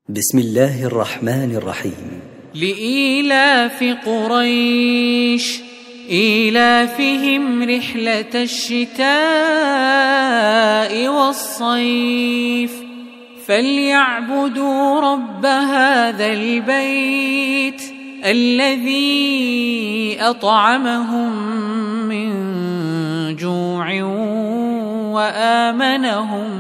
بسم الله الرحمن الرحيم. لإيلاف قريش إيلافهم رحلة الشتاء والصيف فليعبدوا رب هذا البيت الذي أطعمهم من جوع وآمنهم